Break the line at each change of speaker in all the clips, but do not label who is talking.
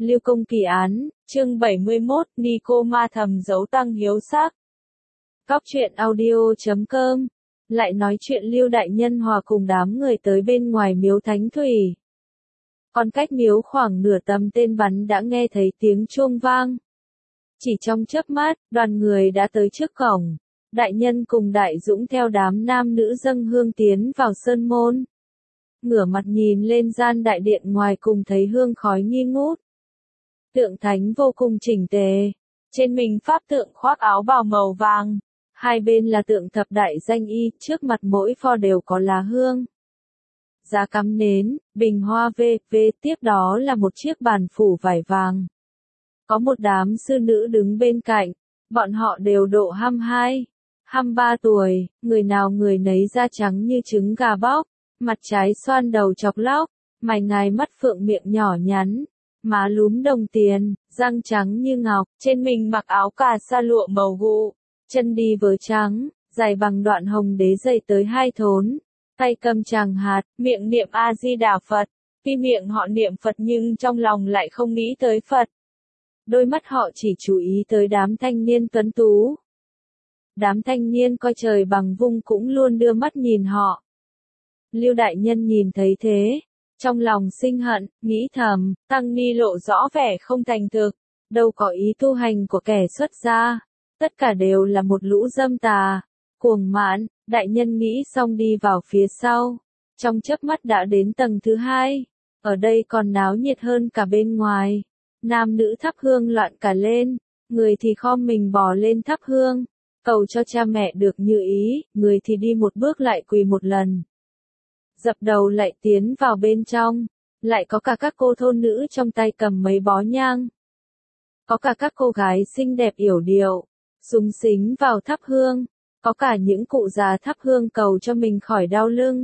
Lưu Công kỳ án, chương 71, Nico ma thầm giấu tăng hiếu sắc. Cóc truyện audio.com lại nói chuyện Lưu đại nhân hòa cùng đám người tới bên ngoài miếu Thánh Thủy. Còn cách miếu khoảng nửa tầm tên bắn đã nghe thấy tiếng chuông vang. Chỉ trong chớp mắt, đoàn người đã tới trước cổng. Đại nhân cùng Đại Dũng theo đám nam nữ dâng hương tiến vào sơn môn. Ngửa mặt nhìn lên gian đại điện ngoài cùng thấy hương khói nghi ngút. Tượng thánh vô cùng chỉnh tề. Trên mình pháp tượng khoác áo bào màu vàng. Hai bên là tượng thập đại danh y, trước mặt mỗi pho đều có lá hương. Giá cắm nến, bình hoa v.v. tiếp đó là một chiếc bàn phủ vải vàng. Có một đám sư nữ đứng bên cạnh, bọn họ đều độ 22, 23 tuổi, người nào người nấy da trắng như trứng gà bóc, mặt trái xoan đầu chọc lóc, mày ngài mắt phượng miệng nhỏ nhắn, má lúm đồng tiền, răng trắng như ngọc, trên mình mặc áo cà sa lụa màu gụ, chân đi vớ trắng, dài bằng đoạn hồng đế dày tới 2 thốn, tay cầm tràng hạt, miệng niệm A-di-đà Phật, tuy miệng họ niệm Phật nhưng trong lòng lại không nghĩ tới Phật. Đôi mắt họ chỉ chú ý tới đám thanh niên tuấn tú. Đám thanh niên coi trời bằng vung cũng luôn đưa mắt nhìn họ. Lưu đại nhân nhìn thấy thế, trong lòng sinh hận, nghĩ thầm, tăng ni lộ rõ vẻ không thành thực, đâu có ý tu hành của kẻ xuất gia, tất cả đều là một lũ dâm tà, cuồng mãn. Đại nhân nghĩ xong đi vào phía sau, trong chớp mắt đã đến tầng thứ 2, ở đây còn náo nhiệt hơn cả bên ngoài. Nam nữ thắp hương loạn cả lên, người thì khom mình bò lên thắp hương, cầu cho cha mẹ được như ý, người thì đi một bước lại quỳ một lần. Dập đầu lại tiến vào bên trong, lại có cả các cô thôn nữ trong tay cầm mấy bó nhang. Có cả các cô gái xinh đẹp yểu điệu, súng xính vào thắp hương, có cả những cụ già thắp hương cầu cho mình khỏi đau lưng,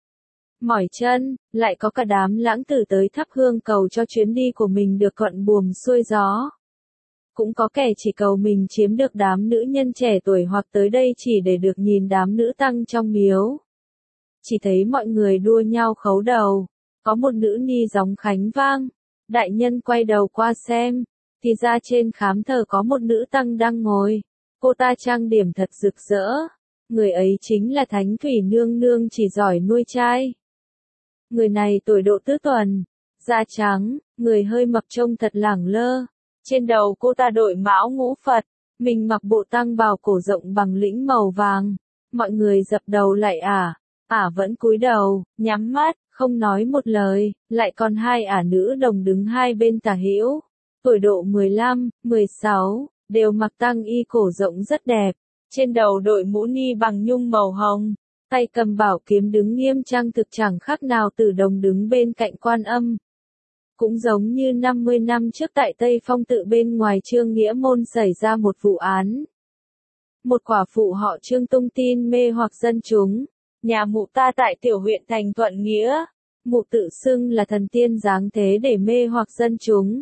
mỏi chân, lại có cả đám lãng tử tới thắp hương cầu cho chuyến đi của mình được thuận buồm xuôi gió. Cũng có kẻ chỉ cầu mình chiếm được đám nữ nhân trẻ tuổi hoặc tới đây chỉ để được nhìn đám nữ tăng trong miếu. Chỉ thấy mọi người đua nhau khấu đầu, có một nữ ni gióng khánh vang, đại nhân quay đầu qua xem, thì ra trên khám thờ có một nữ tăng đang ngồi, cô ta trang điểm thật rực rỡ, người ấy chính là Thánh Thủy nương nương chỉ giỏi nuôi trai. Người này tuổi độ tứ tuần, da trắng, người hơi mập trông thật lẳng lơ. Trên đầu cô ta đội mão ngũ Phật, mình mặc bộ tăng bào cổ rộng bằng lĩnh màu vàng. Mọi người dập đầu lại ả vẫn cúi đầu, nhắm mắt, không nói một lời, lại còn 2 ả nữ đồng đứng hai bên tả hữu. Tuổi độ 15, 16, đều mặc tăng y cổ rộng rất đẹp. Trên đầu đội mũ ni bằng nhung màu hồng. Tay cầm bảo kiếm đứng nghiêm trang thực chẳng khác nào Tử Đồng đứng bên cạnh Quan Âm. Cũng giống như 50 năm trước tại Tây Phong tự bên ngoài Trương Nghĩa Môn xảy ra một vụ án. Một quả phụ họ Trương tung tin mê hoặc dân chúng. Nhà mụ ta tại tiểu huyện Thành Thuận Nghĩa. Mụ tự xưng là thần tiên giáng thế để mê hoặc dân chúng.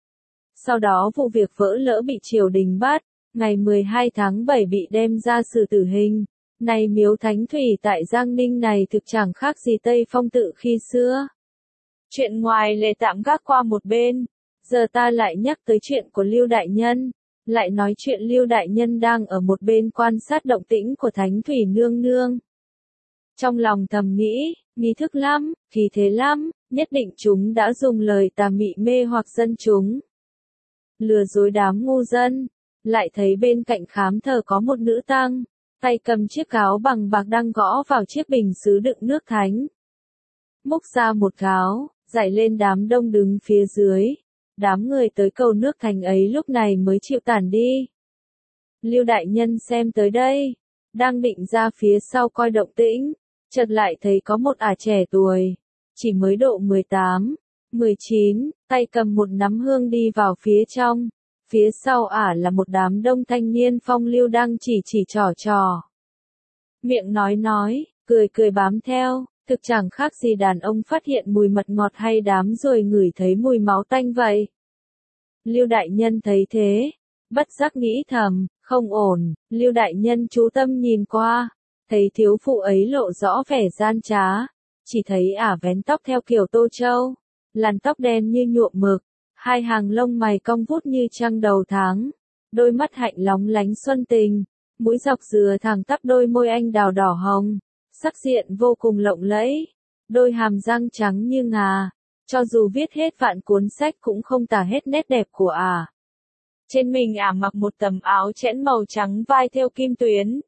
Sau đó vụ việc vỡ lỡ bị triều đình bắt. Ngày 12 tháng 7 bị đem ra xử tử hình. Này miếu Thánh Thủy tại Giang Ninh này thực chẳng khác gì Tây Phong tự khi xưa. Chuyện ngoài lề tạm gác qua một bên, giờ ta lại nhắc tới chuyện của Lưu đại nhân, lại nói chuyện Lưu đại nhân đang ở một bên quan sát động tĩnh của Thánh Thủy nương nương. Trong lòng thầm nghĩ, nghi thức lắm, khí thế lắm, nhất định chúng đã dùng lời tà mị mê hoặc dân chúng. Lừa dối đám ngu dân, lại thấy bên cạnh khám thờ có một nữ tăng. Tay cầm chiếc gáo bằng bạc đang gõ vào chiếc bình sứ đựng nước thánh. Múc ra một gáo, dải lên đám đông đứng phía dưới. Đám người tới cầu nước thánh ấy lúc này mới chịu tản đi. Lưu đại nhân xem tới đây, đang định ra phía sau coi động tĩnh, chợt lại thấy có một ả trẻ tuổi, chỉ mới độ 18, 19, tay cầm một nắm hương đi vào phía trong. Phía sau ả là một đám đông thanh niên phong lưu đang chỉ trò. Miệng nói, cười bám theo, thực chẳng khác gì đàn ông phát hiện mùi mật ngọt hay đám rồi ngửi thấy mùi máu tanh vậy. Lưu đại nhân thấy thế, bất giác nghĩ thầm, không ổn, Lưu đại nhân chú tâm nhìn qua, thấy thiếu phụ ấy lộ rõ vẻ gian trá, chỉ thấy ả vén tóc theo kiểu Tô Châu, làn tóc đen như nhuộm mực. Hai hàng lông mày cong vút như trăng đầu tháng, đôi mắt hạnh lóng lánh xuân tình, mũi dọc dừa thẳng tắp đôi môi anh đào đỏ hồng, sắc diện vô cùng lộng lẫy, đôi hàm răng trắng như ngà, cho dù viết hết vạn cuốn sách cũng không tả hết nét đẹp của ả. Trên mình ả mặc một tấm áo chẽn màu trắng vai thêu kim tuyến,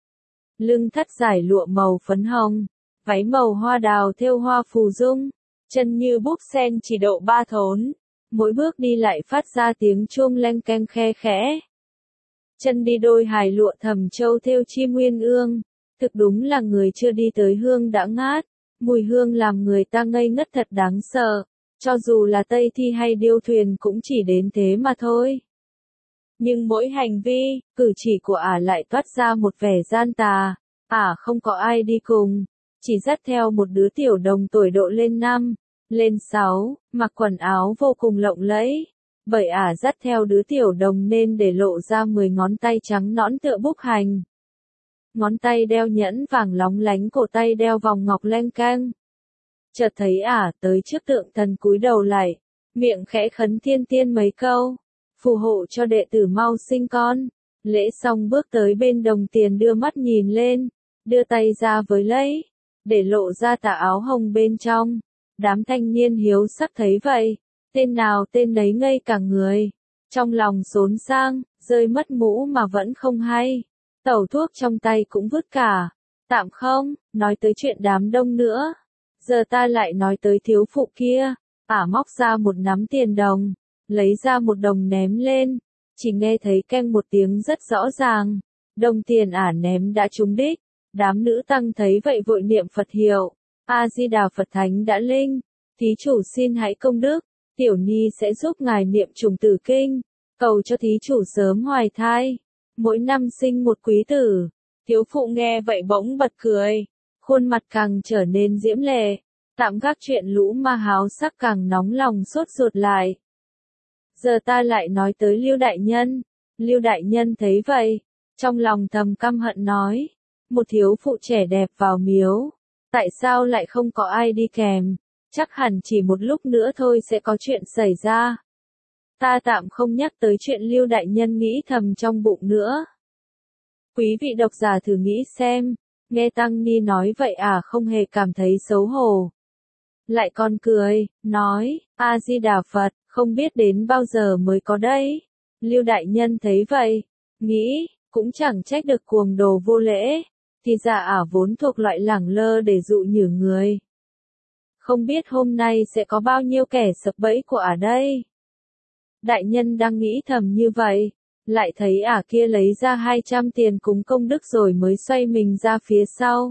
lưng thắt dải lụa màu phấn hồng, váy màu hoa đào thêu hoa phù dung, chân như búp sen chỉ độ 3 thốn, mỗi bước đi lại phát ra tiếng chuông leng keng khe khẽ. Chân đi đôi hài lụa thầm châu thêu chim uyên ương, thực đúng là người chưa đi tới hương đã ngát, mùi hương làm người ta ngây ngất thật đáng sợ, cho dù là Tây Thi hay Điêu Thuyền cũng chỉ đến thế mà thôi. Nhưng mỗi hành vi, cử chỉ của ả lại toát ra một vẻ gian tà, ả không có ai đi cùng, chỉ dắt theo một đứa tiểu đồng tuổi độ lên 5, lên 6, mặc quần áo vô cùng lộng lẫy. Bởi ả dắt theo đứa tiểu đồng nên để lộ ra 10 ngón tay trắng nõn tựa búp hành. Ngón tay đeo nhẫn vàng lóng lánh, cổ tay đeo vòng ngọc leng keng. Chợt thấy ả tới trước tượng thần cúi đầu lại, miệng khẽ khấn thiên tiên mấy câu, phù hộ cho đệ tử mau sinh con. Lễ xong bước tới bên đồng tiền đưa mắt nhìn lên, đưa tay ra với lấy, để lộ ra tà áo hồng bên trong. Đám thanh niên hiếu sắc thấy vậy, tên nào tên nấy ngây cả người, trong lòng xốn sang, rơi mất mũ mà vẫn không hay, tẩu thuốc trong tay cũng vứt cả. Tạm không nói tới chuyện đám đông nữa, giờ ta lại nói tới thiếu phụ kia. Ả móc ra một nắm tiền đồng, lấy ra một đồng ném lên, chỉ nghe thấy keng một tiếng rất rõ ràng, đồng tiền ả ném đã trúng đích. Đám nữ tăng thấy vậy vội niệm Phật hiệu, A Di Đà Phật Thánh đã linh, thí chủ xin hãy công đức, tiểu ni sẽ giúp ngài niệm trùng tử kinh, cầu cho thí chủ sớm hoài thai, mỗi năm sinh một quý tử. Thiếu phụ nghe vậy bỗng bật cười, khuôn mặt càng trở nên diễm lệ, tạm gác chuyện lũ ma háo sắc càng nóng lòng sốt ruột lại. Giờ ta lại nói tới Lưu đại nhân. Lưu đại nhân thấy vậy, trong lòng thầm căm hận nói, một thiếu phụ trẻ đẹp vào miếu, tại sao lại không có ai đi kèm, chắc hẳn chỉ một lúc nữa thôi sẽ có chuyện xảy ra. Ta tạm không nhắc tới chuyện Lưu đại nhân nghĩ thầm trong bụng nữa. Quý vị độc giả thử nghĩ xem, nghe Tăng Ni nói vậy không hề cảm thấy xấu hổ. Lại còn cười, nói, A Di Đà Phật, không biết đến bao giờ mới có đấy. Lưu đại nhân thấy vậy, nghĩ, cũng chẳng trách được cuồng đồ vô lễ, thì ra vốn thuộc loại lẳng lơ để dụ nhử người. Không biết hôm nay sẽ có bao nhiêu kẻ sập bẫy của đây. Đại nhân đang nghĩ thầm như vậy, lại thấy kia lấy ra 200 tiền cúng công đức rồi mới xoay mình ra phía sau.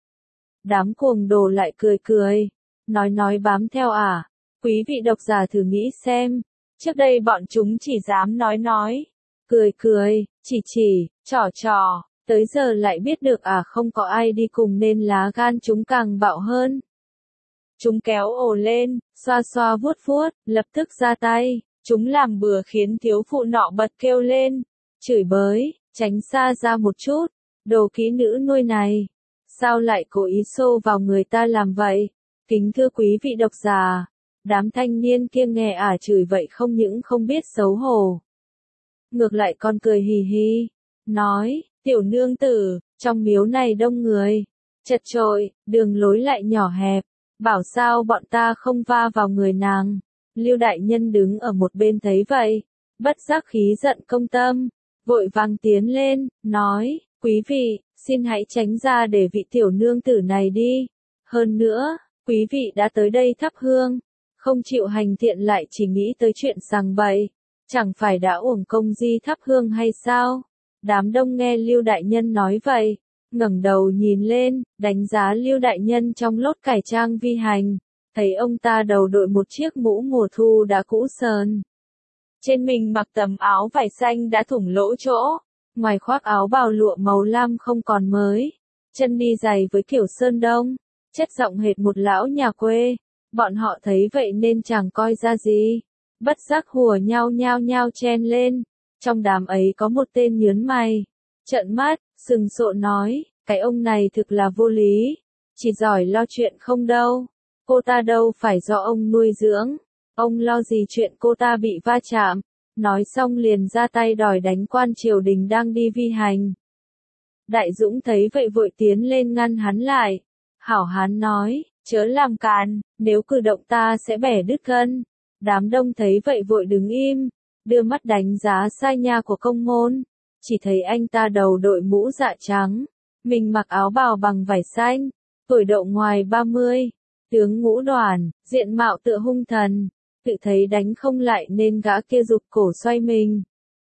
Đám cuồng đồ lại cười cười, nói bám theo Quý vị độc giả thử nghĩ xem, trước đây bọn chúng chỉ dám nói, cười, chỉ, trò, tới giờ lại biết được không có ai đi cùng nên lá gan chúng càng bạo hơn. Chúng kéo ồ lên, xoa vuốt, lập tức ra tay, chúng làm bừa khiến thiếu phụ nọ bật kêu lên, chửi bới, tránh xa ra một chút, đồ kỹ nữ nuôi này, sao lại cố ý xô vào người ta làm vậy? Kính thưa quý vị độc giả, đám thanh niên kia nghe chửi vậy không những không biết xấu hổ, ngược lại còn cười hì hì, nói, tiểu nương tử, trong miếu này đông người, chật chội, đường lối lại nhỏ hẹp, bảo sao bọn ta không va vào người nàng. Lưu đại nhân đứng ở một bên thấy vậy, bất giác khí giận công tâm, vội vàng tiến lên, nói, quý vị, xin hãy tránh ra để vị tiểu nương tử này đi. Hơn nữa, quý vị đã tới đây thắp hương, không chịu hành thiện lại chỉ nghĩ tới chuyện sằng bậy, chẳng phải đã uổng công di thắp hương hay sao? Đám đông nghe Lưu đại nhân nói vậy, ngẩng đầu nhìn lên, đánh giá Lưu đại nhân trong lốt cải trang vi hành, thấy ông ta đầu đội một chiếc mũ mùa thu đã cũ sờn. Trên mình mặc tấm áo vải xanh đã thủng lỗ chỗ, ngoài khoác áo bào lụa màu lam không còn mới, chân đi giày với kiểu sơn đông, chất giọng hệt một lão nhà quê. Bọn họ thấy vậy nên chẳng coi ra gì, bất giác hùa nhao chen lên. Trong đám ấy có một tên nhớn mày, trợn mắt, sừng sộ nói, cái ông này thực là vô lý, chỉ giỏi lo chuyện không đâu, cô ta đâu phải do ông nuôi dưỡng, Ông lo gì chuyện cô ta bị va chạm, nói xong liền ra tay đòi đánh quan triều đình đang đi vi hành. Đại Dũng thấy vậy vội tiến lên ngăn hắn lại. Hảo Hán nói, chớ làm càn, nếu cử động ta sẽ bẻ đứt gân. Đám đông thấy vậy vội đứng im, đưa mắt đánh giá sai nha của công môn. Chỉ thấy anh ta đầu đội mũ dạ trắng, mình mặc áo bào bằng vải xanh, tuổi độ ngoài 30, tướng ngũ đoàn, diện mạo tựa hung thần, tự thấy đánh không lại nên gã kia giục cổ xoay mình.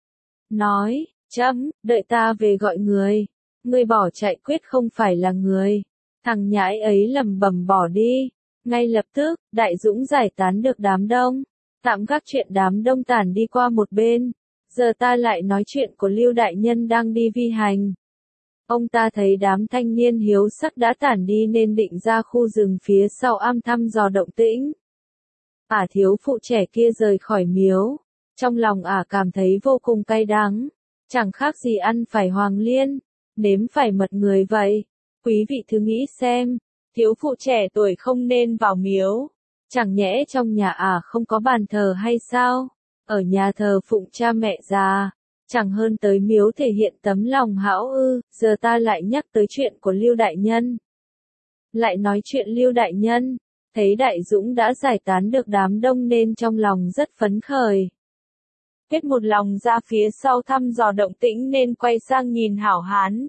Nói, chấm, đợi ta về gọi người, người bỏ chạy quyết không phải là người. Thằng nhãi ấy lầm bầm bỏ đi. Ngay lập tức, Đại Dũng giải tán được đám đông, tạm gác chuyện đám đông tản đi qua một bên. Giờ ta lại nói chuyện của Lưu Đại Nhân đang đi vi hành. Ông ta thấy đám thanh niên hiếu sắc đã tản đi nên định ra khu rừng phía sau am thăm dò động tĩnh. Thiếu phụ trẻ kia rời khỏi miếu, trong lòng cảm thấy vô cùng cay đắng, chẳng khác gì ăn phải hoàng liên, nếm phải mật người vậy. Quý vị thử nghĩ xem, thiếu phụ trẻ tuổi không nên vào miếu, chẳng nhẽ trong nhà không có bàn thờ hay sao? Ở nhà thờ phụng cha mẹ già, chẳng hơn tới miếu thể hiện tấm lòng hão ư? Giờ ta lại nhắc tới chuyện của Lưu Đại Nhân. Lại nói chuyện Lưu Đại Nhân, thấy Đại Dũng đã giải tán được đám đông nên trong lòng rất phấn khởi. Hết một lòng ra phía sau thăm dò động tĩnh nên quay sang nhìn Hảo Hán.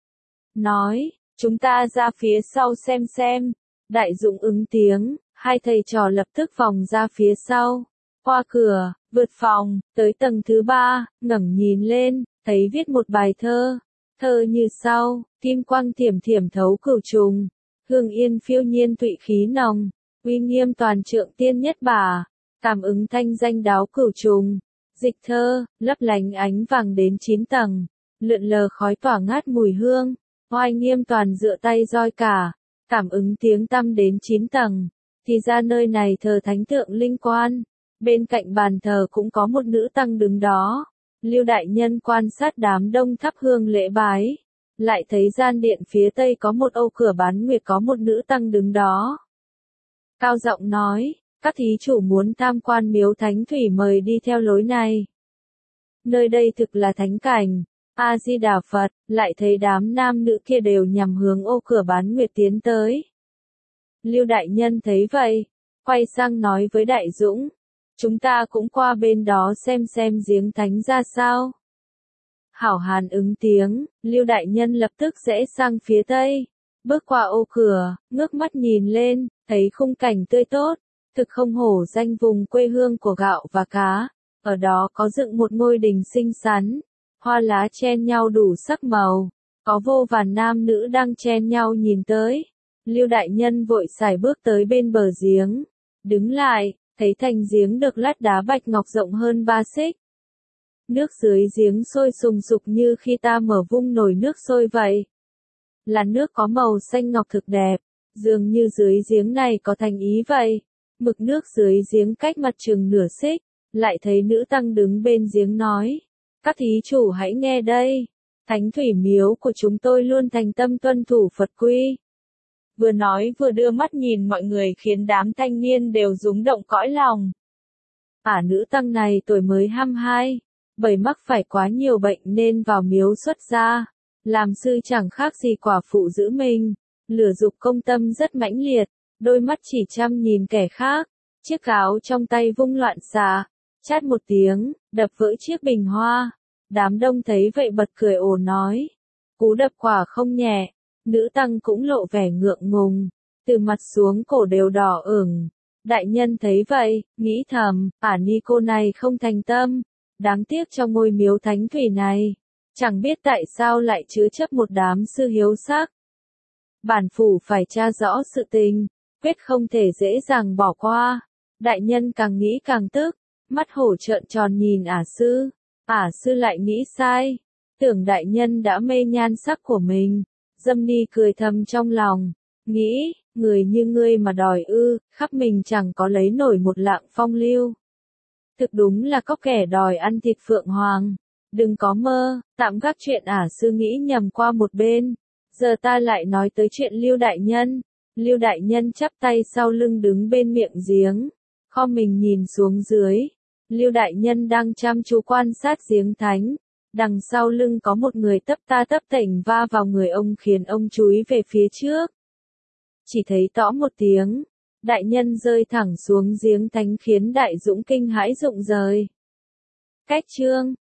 Nói, chúng ta ra phía sau xem. Đại Dũng ứng tiếng, hai thầy trò lập tức vòng ra phía sau. Qua cửa, vượt phòng, tới tầng thứ 3, ngẩng nhìn lên, thấy viết một bài thơ. Thơ như sau, kim quang thiểm thiểm thấu cửu trùng, hương yên phiêu nhiên tụy khí nồng, uy nghiêm toàn trượng tiên nhất bà, cảm ứng thanh danh đáo cửu trùng. Dịch thơ, lấp lánh ánh vàng đến 9 tầng, lượn lờ khói tỏa ngát mùi hương, oai nghiêm toàn dựa tay roi cả, cảm ứng tiếng tăm đến 9 tầng. Thì ra nơi này thờ thánh tượng linh quan, bên cạnh bàn thờ cũng có một nữ tăng đứng đó. Lưu Đại Nhân quan sát đám đông thắp hương lễ bái, lại thấy gian điện phía tây có một âu cửa bán nguyệt có một nữ tăng đứng đó. Cao giọng nói, các thí chủ muốn tham quan miếu thánh thủy mời đi theo lối này. Nơi đây thực là thánh cảnh. A Di Đà Phật. Lại thấy đám nam nữ kia đều nhằm hướng ô cửa bán nguyệt tiến tới. Lưu Đại Nhân thấy vậy, quay sang nói với Đại Dũng, chúng ta cũng qua bên đó xem giếng thánh ra sao. Hảo Hán ứng tiếng, Lưu Đại Nhân lập tức rẽ sang phía tây, bước qua ô cửa, ngước mắt nhìn lên, thấy khung cảnh tươi tốt, thực không hổ danh vùng quê hương của gạo và cá. Ở đó có dựng một ngôi đình xinh xắn, hoa lá chen nhau đủ sắc màu, có vô vàn nam nữ đang chen nhau nhìn tới. Lưu Đại Nhân vội sải bước tới bên bờ giếng, đứng lại, thấy thành giếng được lát đá bạch ngọc rộng hơn 3 xích. Nước dưới giếng sôi sùng sục như khi ta mở vung nồi nước sôi vậy. Là nước có màu xanh ngọc thực đẹp, dường như dưới giếng này có thành ý vậy. Mực nước dưới giếng cách mặt chừng nửa xích, lại thấy nữ tăng đứng bên giếng nói, các thí chủ hãy nghe đây, thánh thủy miếu của chúng tôi luôn thành tâm tuân thủ Phật quy. Vừa nói vừa đưa mắt nhìn mọi người khiến đám thanh niên đều rúng động cõi lòng. Nữ tăng này tuổi mới 22, bởi mắc phải quá nhiều bệnh nên vào miếu xuất gia, làm sư chẳng khác gì quả phụ giữ mình, lửa dục công tâm rất mãnh liệt, đôi mắt chỉ chăm nhìn kẻ khác, chiếc áo trong tay vung loạn xạ, chát một tiếng, đập vỡ chiếc bình hoa. Đám đông thấy vậy bật cười ồ nói, cú đập quả không nhẹ. Nữ tăng cũng lộ vẻ ngượng ngùng, từ mặt xuống cổ đều đỏ ửng. Đại Nhân thấy vậy, nghĩ thầm, ni cô này không thành tâm, đáng tiếc trong ngôi miếu thánh thủy này, chẳng biết tại sao lại chứa chấp một đám sư hiếu sắc. Bản phủ phải tra rõ sự tình, quyết không thể dễ dàng bỏ qua. Đại Nhân càng nghĩ càng tức, mắt hổ trợn tròn nhìn sư. Sư lại nghĩ sai, tưởng Đại Nhân đã mê nhan sắc của mình. Dâm Ni cười thầm trong lòng, nghĩ, người như ngươi mà đòi khắp mình chẳng có lấy nổi một lạng phong lưu. Thực đúng là có kẻ đòi ăn thịt phượng hoàng. Đừng có mơ, tạm gác chuyện sư nghĩ nhầm qua một bên. Giờ ta lại nói tới chuyện Lưu Đại Nhân. Lưu Đại Nhân chắp tay sau lưng đứng bên miệng giếng, Kho mình nhìn xuống dưới. Lưu đại nhân đang chăm chú quan sát giếng thánh. Đằng sau lưng có một người tấp ta tấp tểnh va vào người ông khiến ông chúi về phía trước. Chỉ thấy tõ một tiếng. Đại nhân rơi thẳng xuống giếng thánh khiến đại dũng kinh hãi rụng rời. Cách chương